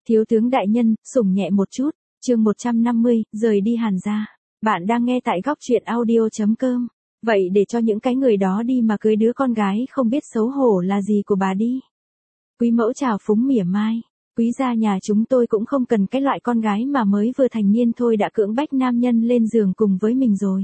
Thiếu tướng đại nhân, sủng nhẹ một chút, chương 150, rời đi Hàn gia. Bạn đang nghe tại góc truyện audio.com. Vậy để cho những cái người đó đi mà cưới đứa con gái không biết xấu hổ là gì của bà đi. Quý mẫu trào phúng mỉa mai. Quý gia nhà chúng tôi cũng không cần cái loại con gái mà mới vừa thành niên thôi đã cưỡng bách nam nhân lên giường cùng với mình rồi.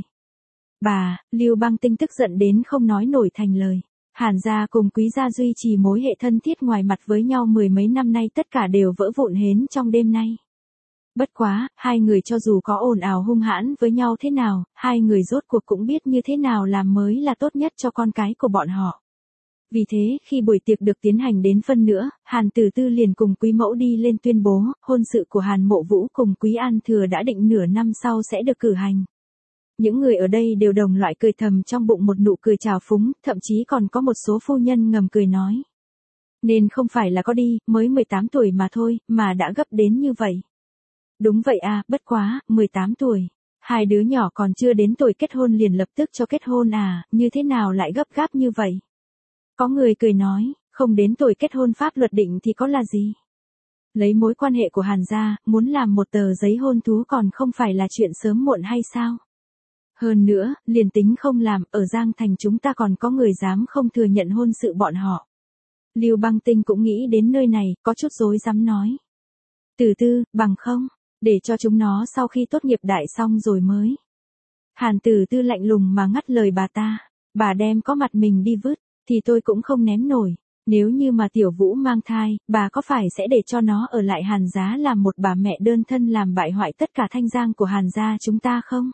Bà, Lưu Băng Tinh tức giận đến không nói nổi thành lời. Hàn gia cùng Quý gia duy trì mối hệ thân thiết ngoài mặt với nhau mười mấy năm nay tất cả đều vỡ vụn hến trong đêm nay. Bất quá, hai người cho dù có ồn ào hung hãn với nhau thế nào, hai người rốt cuộc cũng biết như thế nào làm mới là tốt nhất cho con cái của bọn họ. Vì thế, khi buổi tiệc được tiến hành đến phân nữa, Hàn Tử Tư liền cùng Quý mẫu đi lên tuyên bố, hôn sự của Hàn Mộ Vũ cùng Quý An Thừa đã định nửa năm sau sẽ được cử hành. Những người ở đây đều đồng loại cười thầm trong bụng một nụ cười trào phúng, thậm chí còn có một số phu nhân ngầm cười nói. Nên không phải là có đi, mới 18 tuổi mà thôi, mà đã gấp đến như vậy. Đúng vậy à, bất quá, 18 tuổi. Hai đứa nhỏ còn chưa đến tuổi kết hôn liền lập tức cho kết hôn à, như thế nào lại gấp gáp như vậy? Có người cười nói, không đến tuổi kết hôn pháp luật định thì có là gì? Lấy mối quan hệ của Hàn gia, muốn làm một tờ giấy hôn thú còn không phải là chuyện sớm muộn hay sao? Hơn nữa, liền tính không làm, ở Giang Thành chúng ta còn có người dám không thừa nhận hôn sự bọn họ. Lưu Băng Tinh cũng nghĩ đến nơi này, có chút rối rắm nói. Tử Tư, bằng không, để cho chúng nó sau khi tốt nghiệp đại xong rồi mới. Hàn Tử Tư lạnh lùng mà ngắt lời bà ta, bà đem có mặt mình đi vứt, thì tôi cũng không ném nổi. Nếu như mà Tiểu Vũ mang thai, bà có phải sẽ để cho nó ở lại Hàn gia làm một bà mẹ đơn thân làm bại hoại tất cả thanh danh của Hàn gia chúng ta không?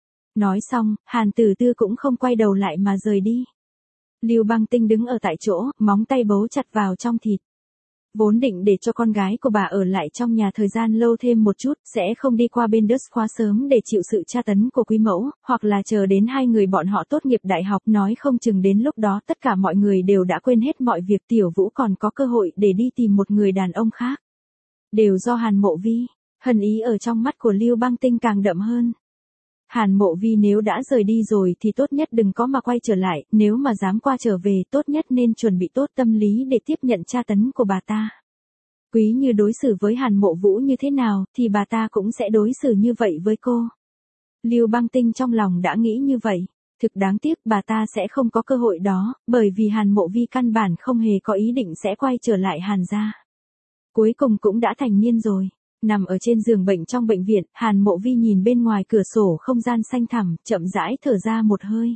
Nói xong, Hàn Tử Tư cũng không quay đầu lại mà rời đi. Lưu Băng Tinh đứng ở tại chỗ, móng tay bấu chặt vào trong thịt. Vốn định để cho con gái của bà ở lại trong nhà thời gian lâu thêm một chút, sẽ không đi qua bên đất khóa sớm để chịu sự tra tấn của Quý mẫu, hoặc là chờ đến hai người bọn họ tốt nghiệp đại học, nói không chừng đến lúc đó tất cả mọi người đều đã quên hết mọi việc, Tiểu Vũ còn có cơ hội để đi tìm một người đàn ông khác. Đều do Hàn Mộ Vi. Hận ý ở trong mắt của Lưu Băng Tinh càng đậm hơn. Hàn Mộ Vi nếu đã rời đi rồi thì tốt nhất đừng có mà quay trở lại, nếu mà dám qua trở về tốt nhất nên chuẩn bị tốt tâm lý để tiếp nhận tra tấn của bà ta. Quý như đối xử với Hàn Mộ Vũ như thế nào thì bà ta cũng sẽ đối xử như vậy với cô. Lưu Băng Tinh trong lòng đã nghĩ như vậy, thực đáng tiếc bà ta sẽ không có cơ hội đó, bởi vì Hàn Mộ Vi căn bản không hề có ý định sẽ quay trở lại Hàn gia. Cuối cùng cũng đã thành niên rồi. Nằm ở trên giường bệnh trong bệnh viện, Hàn Mộ Vi nhìn bên ngoài cửa sổ không gian xanh thẳm, chậm rãi thở ra một hơi.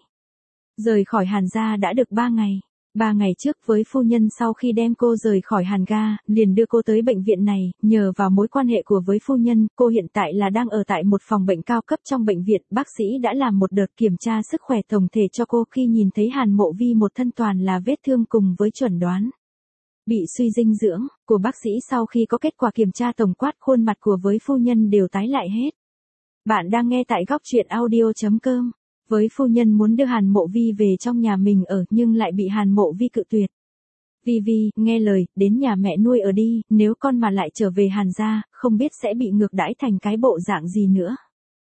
Rời khỏi Hàn gia đã được 3 ngày. 3 ngày trước với phu nhân sau khi đem cô rời khỏi Hàn gia, liền đưa cô tới bệnh viện này, nhờ vào mối quan hệ của với phu nhân, cô hiện tại là đang ở tại một phòng bệnh cao cấp trong bệnh viện, bác sĩ đã làm một đợt kiểm tra sức khỏe tổng thể cho cô khi nhìn thấy Hàn Mộ Vi một thân toàn là vết thương cùng với chuẩn đoán bị suy dinh dưỡng, của bác sĩ sau khi có kết quả kiểm tra tổng quát khuôn mặt của với phu nhân đều tái lại hết. Bạn đang nghe tại góc truyện audio.com. Với phu nhân muốn đưa Hàn Mộ Vi về trong nhà mình ở nhưng lại bị Hàn Mộ Vi cự tuyệt. Vi, nghe lời, đến nhà mẹ nuôi ở đi, nếu con mà lại trở về Hàn gia, không biết sẽ bị ngược đãi thành cái bộ dạng gì nữa.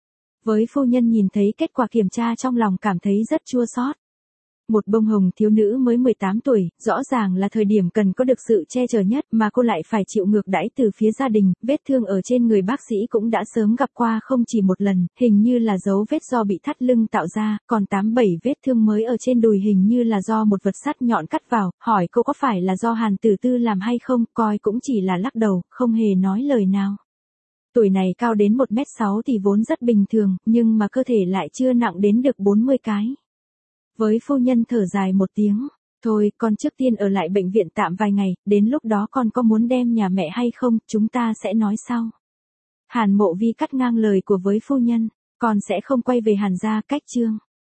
Với phu nhân nhìn thấy kết quả kiểm tra trong lòng cảm thấy rất chua xót. Một bông hồng thiếu nữ mới 18 tuổi, rõ ràng là thời điểm cần có được sự che chở nhất mà cô lại phải chịu ngược đãi từ phía gia đình, vết thương ở trên người bác sĩ cũng đã sớm gặp qua không chỉ một lần, hình như là dấu vết do bị thắt lưng tạo ra, còn 8-7 vết thương mới ở trên đùi hình như là do một vật sắt nhọn cắt vào, hỏi cô có phải là do Hàn Tử Tư làm hay không, coi cũng chỉ là lắc đầu, không hề nói lời nào. Tuổi này cao đến 1m6 thì vốn rất bình thường, nhưng mà cơ thể lại chưa nặng đến được 40 cái. Với phu nhân thở dài một tiếng, thôi con trước tiên ở lại bệnh viện tạm vài ngày, đến lúc đó con có muốn đem nhà mẹ hay không, chúng ta sẽ nói sau. Hàn Mộ Vi cắt ngang lời của với phu nhân, con sẽ không quay về Hàn gia, cách chương.